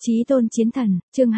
Chí tôn chiến thần, chương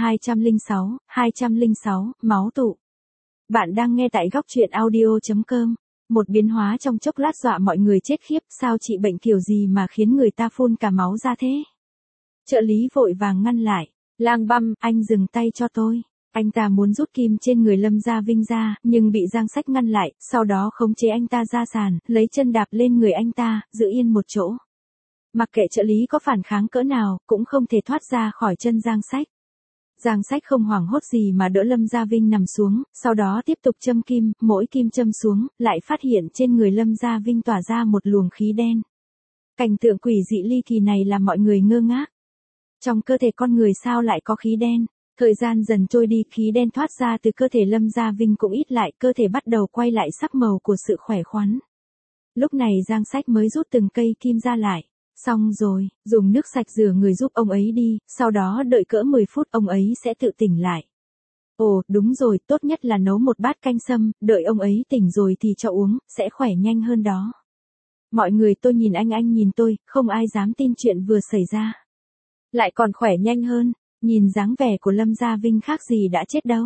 206, máu tụ. Bạn đang nghe tại góc truyện audio.com. Một biến hóa trong chốc lát dọa mọi người chết khiếp, sao chị bệnh kiểu gì mà khiến người ta phun cả máu ra thế? Trợ lý vội vàng ngăn lại. Lang Băm, anh dừng tay cho tôi. Anh ta muốn rút kim trên người Lâm Gia Vinh ra, nhưng bị Giang Sách ngăn lại, sau đó khống chế anh ta ra sàn, lấy chân đạp lên người anh ta, giữ yên một chỗ. Mặc kệ trợ lý có phản kháng cỡ nào, cũng không thể thoát ra khỏi chân Giang Sách. Giang Sách không hoảng hốt gì mà đỡ Lâm Gia Vinh nằm xuống, sau đó tiếp tục châm kim, mỗi kim châm xuống, lại phát hiện trên người Lâm Gia Vinh tỏa ra một luồng khí đen. Cảnh tượng quỷ dị ly kỳ này làm mọi người ngơ ngác. Trong cơ thể con người sao lại có khí đen? Thời gian dần trôi đi, khí đen thoát ra từ cơ thể Lâm Gia Vinh cũng ít lại, cơ thể bắt đầu quay lại sắc màu của sự khỏe khoắn. Lúc này Giang Sách mới rút từng cây kim ra lại. Xong rồi, dùng nước sạch rửa người giúp ông ấy đi, sau đó đợi cỡ 10 phút ông ấy sẽ tự tỉnh lại. Ồ, đúng rồi, tốt nhất là nấu một bát canh sâm, đợi ông ấy tỉnh rồi thì cho uống, sẽ khỏe nhanh hơn đó. Mọi người tôi nhìn anh nhìn tôi, không ai dám tin chuyện vừa xảy ra. Lại còn khỏe nhanh hơn, nhìn dáng vẻ của Lâm Gia Vinh khác gì đã chết đâu.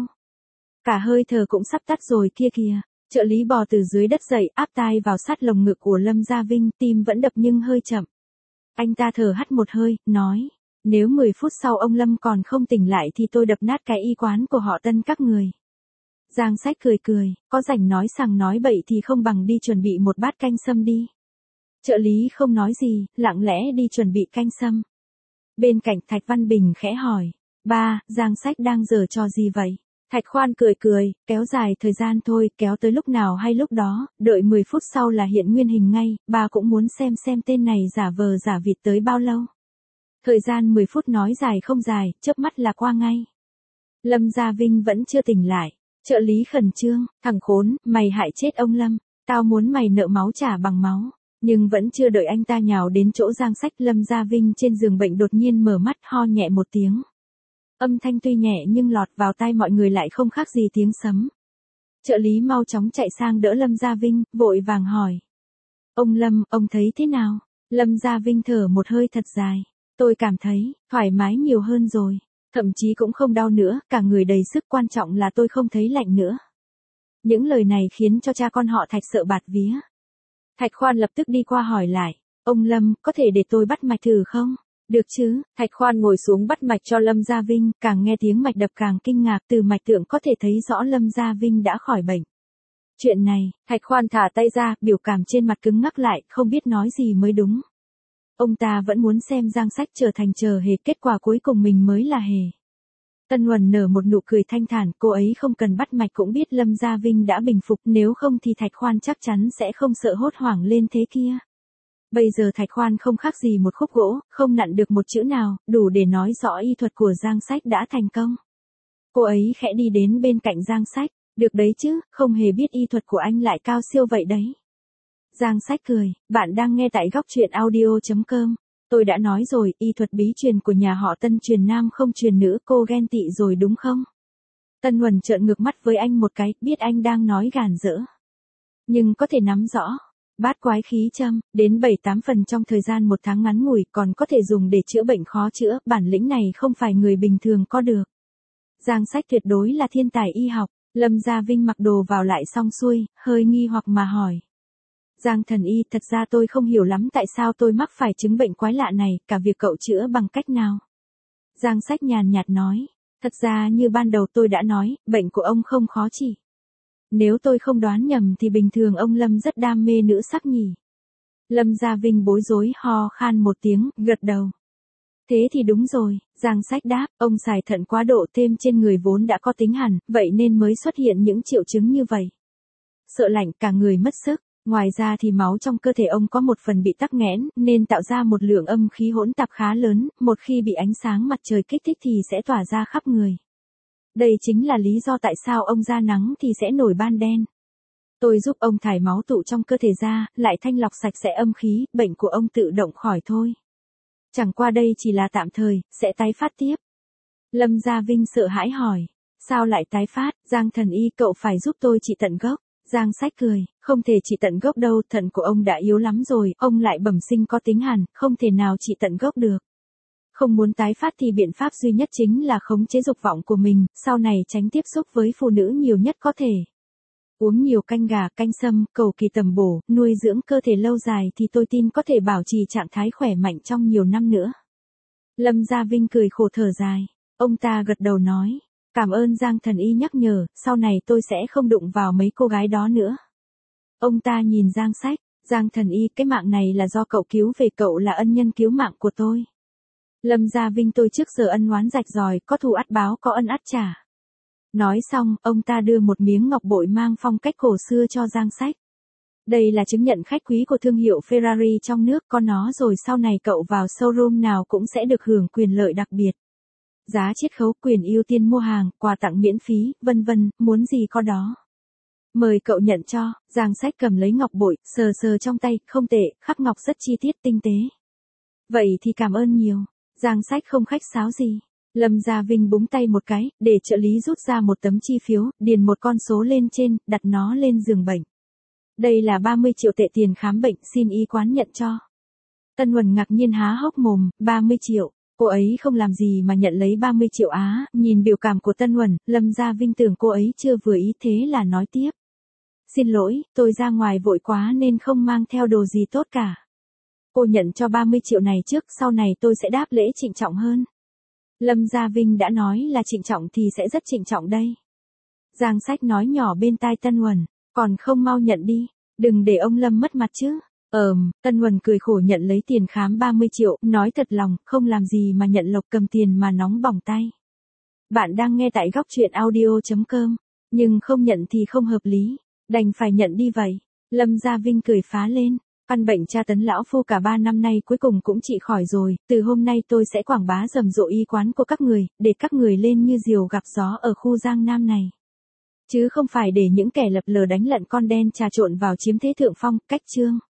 Cả hơi thở cũng sắp tắt rồi kia kìa. Trợ lý bò từ dưới đất dậy, áp tai vào sát lồng ngực của Lâm Gia Vinh, tim vẫn đập nhưng hơi chậm. Anh ta thở hắt một hơi, nói, nếu 10 phút sau ông Lâm còn không tỉnh lại thì tôi đập nát cái y quán của họ Tân các người. Giang Sách cười, có rảnh nói sằng nói bậy thì không bằng đi chuẩn bị một bát canh sâm đi. Trợ lý không nói gì, lặng lẽ đi chuẩn bị canh sâm. Bên cạnh Thạch Văn Bình khẽ hỏi, ba, Giang Sách đang giở trò gì vậy? Thạch Khoan cười, kéo dài thời gian thôi, kéo tới lúc nào hay lúc đó, đợi 10 phút sau là hiện nguyên hình ngay, ba cũng muốn xem tên này giả vờ giả vịt tới bao lâu. Thời gian 10 phút nói dài không dài, chớp mắt là qua ngay. Lâm Gia Vinh vẫn chưa tỉnh lại, trợ lý khẩn trương, thằng khốn, mày hại chết ông Lâm, tao muốn mày nợ máu trả bằng máu. Nhưng vẫn chưa đợi anh ta nhào đến chỗ Giang Sách, Lâm Gia Vinh trên giường bệnh đột nhiên mở mắt ho nhẹ một tiếng. Âm thanh tuy nhẹ nhưng lọt vào tai mọi người lại không khác gì tiếng sấm. Trợ lý mau chóng chạy sang đỡ Lâm Gia Vinh, vội vàng hỏi. Ông Lâm, ông thấy thế nào? Lâm Gia Vinh thở một hơi thật dài. Tôi cảm thấy, thoải mái nhiều hơn rồi. Thậm chí cũng không đau nữa, cả người đầy sức, quan trọng là tôi không thấy lạnh nữa. Những lời này khiến cho cha con họ Thạch sợ bạt vía. Thạch Khoan lập tức đi qua hỏi lại. Ông Lâm, có thể để tôi bắt mạch thử không? Được chứ, Thạch Khoan ngồi xuống bắt mạch cho Lâm Gia Vinh, càng nghe tiếng mạch đập càng kinh ngạc, từ mạch tượng có thể thấy rõ Lâm Gia Vinh đã khỏi bệnh. Chuyện này, Thạch Khoan thả tay ra, biểu cảm trên mặt cứng ngắc lại, không biết nói gì mới đúng. Ông ta vẫn muốn xem Giang Sách trở thành chờ hề, kết quả cuối cùng mình mới là hề. Tân Huẩn nở một nụ cười thanh thản, cô ấy không cần bắt mạch cũng biết Lâm Gia Vinh đã bình phục, nếu không thì Thạch Khoan chắc chắn sẽ không sợ hốt hoảng lên thế kia. Bây giờ Thạch Khoan không khác gì một khúc gỗ, không nặn được một chữ nào, đủ để nói rõ y thuật của Giang Sách đã thành công. Cô ấy khẽ đi đến bên cạnh Giang Sách, được đấy chứ, không hề biết y thuật của anh lại cao siêu vậy đấy. Giang Sách cười, bạn đang nghe tại góc truyện audio.com. Tôi đã nói rồi, y thuật bí truyền của nhà họ Tân truyền nam không truyền nữ, cô ghen tị rồi đúng không? Tân Huẩn trợn ngược mắt với anh một cái, biết anh đang nói gàn dỡ. Nhưng có thể nắm rõ. Bát quái khí châm, đến 7-8 phần trong thời gian một tháng ngắn ngủi, còn có thể dùng để chữa bệnh khó chữa, bản lĩnh này không phải người bình thường có được. Giang Sách tuyệt đối là thiên tài y học. Lâm Gia Vinh mặc đồ vào lại xong xuôi, hơi nghi hoặc mà hỏi. Giang thần y, thật ra tôi không hiểu lắm tại sao tôi mắc phải chứng bệnh quái lạ này, cả việc cậu chữa bằng cách nào. Giang Sách nhàn nhạt nói, thật ra như ban đầu tôi đã nói, bệnh của ông không khó trị. Nếu tôi không đoán nhầm thì bình thường ông Lâm rất đam mê nữ sắc nhỉ. Lâm Gia Vinh bối rối ho khan một tiếng, gật đầu. Thế thì đúng rồi, Giang Sách đáp, ông xài thận quá độ thêm trên người vốn đã có tính hàn, vậy nên mới xuất hiện những triệu chứng như vậy. Sợ lạnh, cả người mất sức, ngoài ra thì máu trong cơ thể ông có một phần bị tắc nghẽn, nên tạo ra một lượng âm khí hỗn tạp khá lớn, một khi bị ánh sáng mặt trời kích thích thì sẽ tỏa ra khắp người. Đây chính là lý do tại sao ông ra nắng thì sẽ nổi ban đen. Tôi giúp ông thải máu tụ trong cơ thể ra, lại thanh lọc sạch sẽ âm khí, bệnh của ông tự động khỏi thôi. Chẳng qua đây chỉ là tạm thời, sẽ tái phát tiếp. Lâm Gia Vinh sợ hãi hỏi, sao lại tái phát? Giang thần y, cậu phải giúp tôi trị tận gốc. Giang Sách cười, không thể trị tận gốc đâu, thận của ông đã yếu lắm rồi, ông lại bẩm sinh có tính hàn, không thể nào trị tận gốc được. Không muốn tái phát thì biện pháp duy nhất chính là khống chế dục vọng của mình, sau này tránh tiếp xúc với phụ nữ nhiều nhất có thể. Uống nhiều canh gà, canh sâm, cầu kỳ tầm bổ, nuôi dưỡng cơ thể lâu dài thì tôi tin có thể bảo trì trạng thái khỏe mạnh trong nhiều năm nữa. Lâm Gia Vinh cười khổ thở dài. Ông ta gật đầu nói. Cảm ơn Giang Thần Y nhắc nhở, sau này tôi sẽ không đụng vào mấy cô gái đó nữa. Ông ta nhìn Giang Sách. Giang Thần Y, cái mạng này là do cậu cứu về, cậu là ân nhân cứu mạng của tôi. Lâm Gia Vinh, tôi trước giờ ân oán rạch ròi, có thù ắt báo, có ân ắt trả. Nói xong, ông ta đưa một miếng ngọc bội mang phong cách cổ xưa cho Giang Sách. Đây là chứng nhận khách quý của thương hiệu Ferrari trong nước, có nó rồi sau này cậu vào showroom nào cũng sẽ được hưởng quyền lợi đặc biệt. Giá chiết khấu, quyền ưu tiên mua hàng, quà tặng miễn phí, vân vân, muốn gì có đó. Mời cậu nhận cho. Giang Sách cầm lấy ngọc bội, sờ sờ trong tay, không tệ, khắc ngọc rất chi tiết tinh tế. Vậy thì cảm ơn nhiều. Giang Sách không khách sáo gì. Lâm Gia Vinh búng tay một cái, để trợ lý rút ra một tấm chi phiếu, điền một con số lên trên, đặt nó lên giường bệnh. Đây là 30 triệu tệ tiền khám bệnh, xin y quán nhận cho. Tân Huẩn ngạc nhiên há hốc mồm, 30 triệu. Cô ấy không làm gì mà nhận lấy 30 triệu á, nhìn biểu cảm của Tân Huẩn, Lâm Gia Vinh tưởng cô ấy chưa vừa ý thế là nói tiếp. Xin lỗi, tôi ra ngoài vội quá nên không mang theo đồ gì tốt cả. Cô nhận cho 30 triệu này trước, sau này tôi sẽ đáp lễ trịnh trọng hơn. Lâm Gia Vinh đã nói là trịnh trọng thì sẽ rất trịnh trọng đây. Giang Sách nói nhỏ bên tai Tân Huẩn, còn không mau nhận đi, đừng để ông Lâm mất mặt chứ. Tân Huẩn cười khổ nhận lấy tiền khám 30 triệu, nói thật lòng, không làm gì mà nhận lộc, cầm tiền mà nóng bỏng tay. Bạn đang nghe tại góc truyện audio.com, nhưng không nhận thì không hợp lý, đành phải nhận đi vậy. Lâm Gia Vinh cười phá lên. Căn bệnh tra tấn lão phu cả 3 năm nay cuối cùng cũng trị khỏi rồi, từ hôm nay tôi sẽ quảng bá rầm rộ y quán của các người, để các người lên như diều gặp gió ở khu Giang Nam này. Chứ không phải để những kẻ lập lờ đánh lận con đen trà trộn vào chiếm thế thượng phong, cách chương.